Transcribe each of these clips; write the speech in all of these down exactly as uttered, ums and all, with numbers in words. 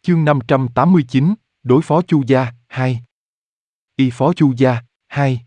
Chương năm trăm tám mươi chín, đối phó Chu gia, hai. Y phó Chu gia, hai.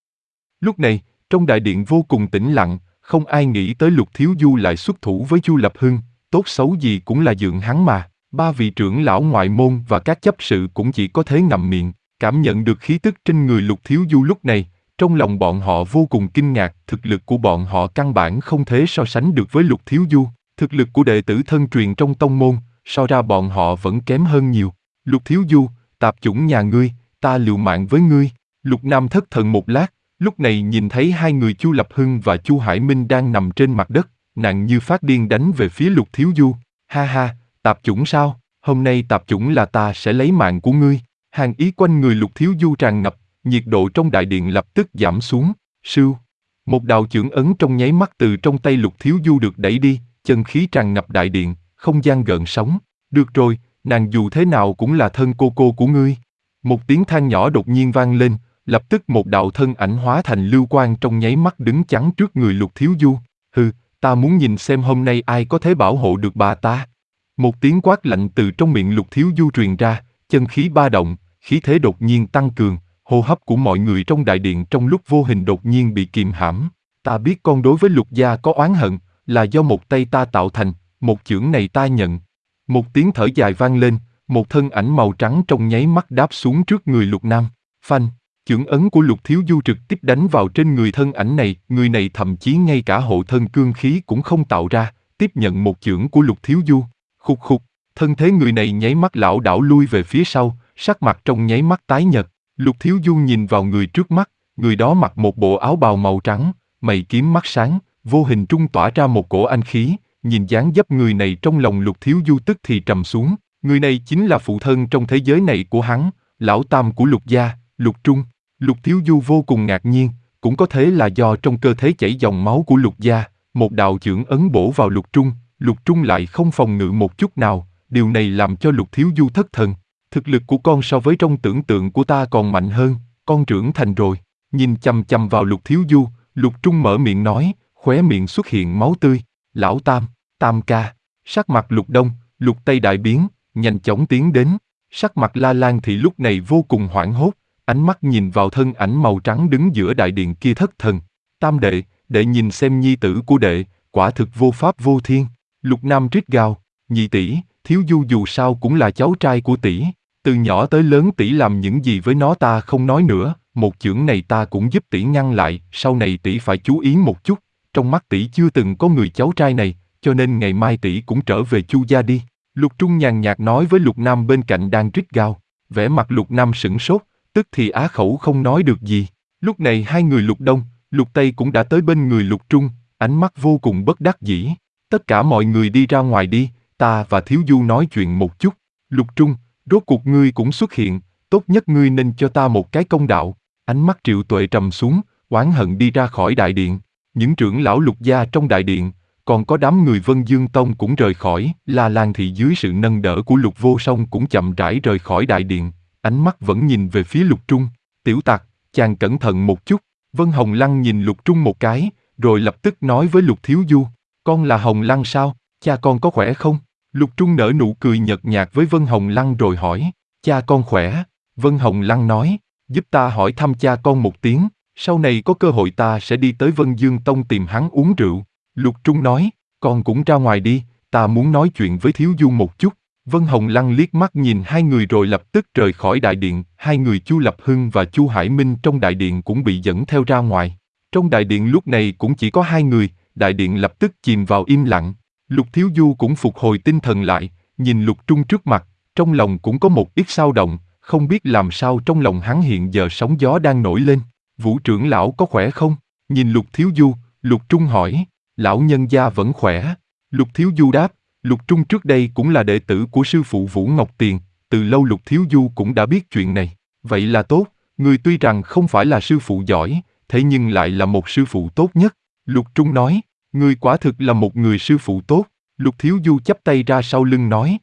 Lúc này, trong đại điện vô cùng tĩnh lặng, không ai nghĩ tới Lục Thiếu Du lại xuất thủ với Chu Lập Hưng, tốt xấu gì cũng là dượng hắn mà. Ba vị trưởng lão ngoại môn và các chấp sự cũng chỉ có thế ngậm miệng, cảm nhận được khí tức trên người Lục Thiếu Du lúc này, trong lòng bọn họ vô cùng kinh ngạc, thực lực của bọn họ căn bản không thể so sánh được với Lục Thiếu Du, thực lực của đệ tử thân truyền trong tông môn, so ra bọn họ vẫn kém hơn nhiều. Lục Thiếu Du, tạp chủng nhà ngươi, ta liều mạng với ngươi. Lục Nam thất thần một lát, lúc này nhìn thấy hai người Chu Lập Hưng và Chu Hải Minh đang nằm trên mặt đất, nặng như phát điên đánh về phía Lục Thiếu Du. Ha ha, tạp chủng sao? Hôm nay tạp chủng là ta sẽ lấy mạng của ngươi. Hàn ý quanh người Lục Thiếu Du tràn ngập, nhiệt độ trong đại điện lập tức giảm xuống. Sưu, một đạo chưởng ấn trong nháy mắt từ trong tay Lục Thiếu Du được đẩy đi, chân khí tràn ngập đại điện, không gian gợn sóng. Được rồi, nàng dù thế nào cũng là thân cô cô của ngươi. Một tiếng than nhỏ đột nhiên vang lên, lập tức một đạo thân ảnh hóa thành lưu quang trong nháy mắt đứng chắn trước người Lục Thiếu Du. Hừ, ta muốn nhìn xem hôm nay ai có thể bảo hộ được bà ta. Một tiếng quát lạnh từ trong miệng Lục Thiếu Du truyền ra, chân khí ba động, khí thế đột nhiên tăng cường, hô hấp của mọi người trong đại điện trong lúc vô hình đột nhiên bị kìm hãm. Ta biết con đối với Lục gia có oán hận, là do một tay ta tạo thành, một chưởng này ta nhận. Một tiếng thở dài vang lên, một thân ảnh màu trắng trong nháy mắt đáp xuống trước người Lục Nam. Phanh, chưởng ấn của Lục Thiếu Du trực tiếp đánh vào trên người thân ảnh này, người này thậm chí ngay cả hộ thân cương khí cũng không tạo ra, tiếp nhận một chưởng của Lục Thiếu Du. Khục khục, thân thế người này nháy mắt lảo đảo lui về phía sau, sắc mặt trong nháy mắt tái nhợt. Lục Thiếu Du nhìn vào người trước mắt, người đó mặc một bộ áo bào màu trắng, mày kiếm mắt sáng, vô hình trung tỏa ra một cổ anh khí, nhìn dáng dấp người này trong lòng Lục Thiếu Du tức thì trầm xuống, người này chính là phụ thân trong thế giới này của hắn, lão tam của Lục gia, Lục Trung. Lục Thiếu Du vô cùng ngạc nhiên, cũng có thể là do trong cơ thể chảy dòng máu của Lục gia, một đạo chưởng ấn bổ vào Lục Trung, Lục Trung lại không phòng ngự một chút nào, điều này làm cho Lục Thiếu Du thất thần. Thực lực của con so với trong tưởng tượng của ta còn mạnh hơn, con trưởng thành rồi. Nhìn chằm chằm vào Lục Thiếu Du, Lục Trung mở miệng nói, khóe miệng xuất hiện máu tươi. Lão Tam, Tam ca. Sắc mặt Lục Đông, Lục Tây đại biến, nhanh chóng tiến đến. Sắc mặt La Lan thì lúc này vô cùng hoảng hốt, ánh mắt nhìn vào thân ảnh màu trắng đứng giữa đại điện kia thất thần. Tam đệ, đệ nhìn xem nhi tử của đệ, quả thực vô pháp vô thiên. Lục Nam rít gào, nhị tỷ, Thiếu Du dù sao cũng là cháu trai của tỷ. Từ nhỏ tới lớn tỷ làm những gì với nó ta không nói nữa, một chưởng này ta cũng giúp tỷ ngăn lại, sau này tỷ phải chú ý một chút, trong mắt tỷ chưa từng có người cháu trai này, cho nên ngày mai tỷ cũng trở về Chu gia đi. Lục Trung nhàn nhạt nói với Lục Nam bên cạnh đang rít gào, vẻ mặt Lục Nam sửng sốt, tức thì á khẩu không nói được gì. Lúc này hai người Lục Đông, Lục Tây cũng đã tới bên người Lục Trung, ánh mắt vô cùng bất đắc dĩ. Tất cả mọi người đi ra ngoài đi, ta và Thiếu Du nói chuyện một chút. Lục Trung, rốt cuộc ngươi cũng xuất hiện, tốt nhất ngươi nên cho ta một cái công đạo. Ánh mắt Triệu Tuệ trầm xuống, oán hận đi ra khỏi đại điện. Những trưởng lão Lục gia trong đại điện, còn có đám người Vân Dương Tông cũng rời khỏi. La Lan thì dưới sự nâng đỡ của Lục Vô Song cũng chậm rãi rời khỏi đại điện, ánh mắt vẫn nhìn về phía Lục Trung. Tiểu tặc, chàng cẩn thận một chút. Vân Hồng Lăng nhìn Lục Trung một cái, rồi lập tức nói với Lục Thiếu Du, con là Hồng Lăng sao, cha con có khỏe không? Lục Trung nở nụ cười nhợt nhạt với Vân Hồng Lăng rồi hỏi, cha con khỏe. Vân Hồng Lăng nói, giúp ta hỏi thăm cha con một tiếng, sau này có cơ hội ta sẽ đi tới Vân Dương Tông tìm hắn uống rượu. Lục Trung nói, con cũng ra ngoài đi, ta muốn nói chuyện với Thiếu Du một chút. Vân Hồng Lăng liếc mắt nhìn hai người rồi lập tức rời khỏi đại điện, hai người Chu Lập Hưng và Chu Hải Minh trong đại điện cũng bị dẫn theo ra ngoài. Trong đại điện lúc này cũng chỉ có hai người, đại điện lập tức chìm vào im lặng. Lục Thiếu Du cũng phục hồi tinh thần lại, nhìn Lục Trung trước mặt, trong lòng cũng có một ít xao động, không biết làm sao trong lòng hắn hiện giờ sóng gió đang nổi lên. Vũ trưởng lão có khỏe không? Nhìn Lục Thiếu Du, Lục Trung hỏi, lão nhân gia vẫn khỏe. Lục Thiếu Du đáp, Lục Trung trước đây cũng là đệ tử của sư phụ Vũ Ngọc Tiền, từ lâu Lục Thiếu Du cũng đã biết chuyện này. Vậy là tốt, người tuy rằng không phải là sư phụ giỏi, thế nhưng lại là một sư phụ tốt nhất. Lục Trung nói, người quả thực là một người sư phụ tốt. Lục Thiếu Du chắp tay ra sau lưng nói,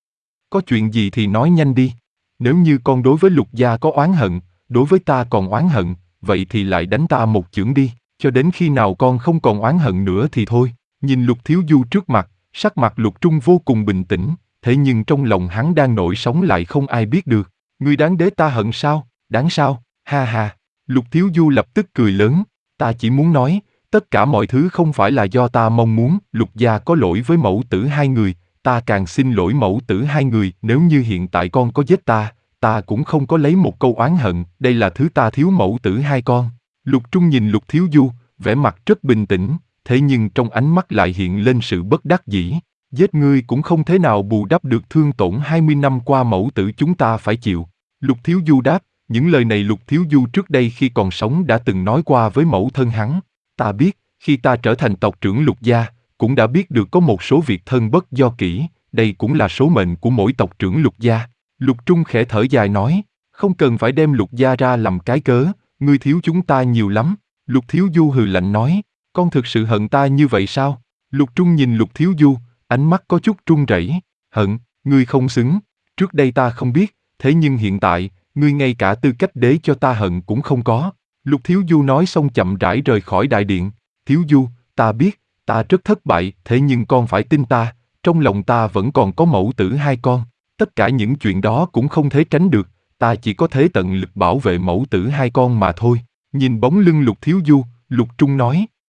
có chuyện gì thì nói nhanh đi. Nếu như con đối với Lục gia có oán hận, đối với ta còn oán hận, vậy thì lại đánh ta một chưởng đi, cho đến khi nào con không còn oán hận nữa thì thôi. Nhìn Lục Thiếu Du trước mặt, sắc mặt Lục Trung vô cùng bình tĩnh, thế nhưng trong lòng hắn đang nổi sóng lại không ai biết được. Ngươi đáng để ta hận sao? Đáng sao? Ha ha. Lục Thiếu Du lập tức cười lớn, ta chỉ muốn nói, tất cả mọi thứ không phải là do ta mong muốn, Lục gia có lỗi với mẫu tử hai người, ta càng xin lỗi mẫu tử hai người, nếu như hiện tại con có giết ta, ta cũng không có lấy một câu oán hận, đây là thứ ta thiếu mẫu tử hai con. Lục Trung nhìn Lục Thiếu Du, vẻ mặt rất bình tĩnh, thế nhưng trong ánh mắt lại hiện lên sự bất đắc dĩ. Giết ngươi cũng không thể nào bù đắp được thương tổn hai mươi năm qua mẫu tử chúng ta phải chịu. Lục Thiếu Du đáp, những lời này Lục Thiếu Du trước đây khi còn sống đã từng nói qua với mẫu thân hắn. Ta biết, khi ta trở thành tộc trưởng Lục gia, cũng đã biết được có một số việc thân bất do kỹ, đây cũng là số mệnh của mỗi tộc trưởng Lục gia. Lục Trung khẽ thở dài nói, không cần phải đem Lục gia ra làm cái cớ, ngươi thiếu chúng ta nhiều lắm. Lục Thiếu Du hừ lạnh nói, con thực sự hận ta như vậy sao? Lục Trung nhìn Lục Thiếu Du, ánh mắt có chút run rẩy, hận, ngươi không xứng, trước đây ta không biết, thế nhưng hiện tại, ngươi ngay cả tư cách để cho ta hận cũng không có. Lục Thiếu Du nói xong chậm rãi rời khỏi đại điện, Thiếu Du, ta biết, ta rất thất bại, thế nhưng con phải tin ta, trong lòng ta vẫn còn có mẫu tử hai con, tất cả những chuyện đó cũng không thể tránh được, ta chỉ có thể tận lực bảo vệ mẫu tử hai con mà thôi. Nhìn bóng lưng Lục Thiếu Du, Lục Trung nói,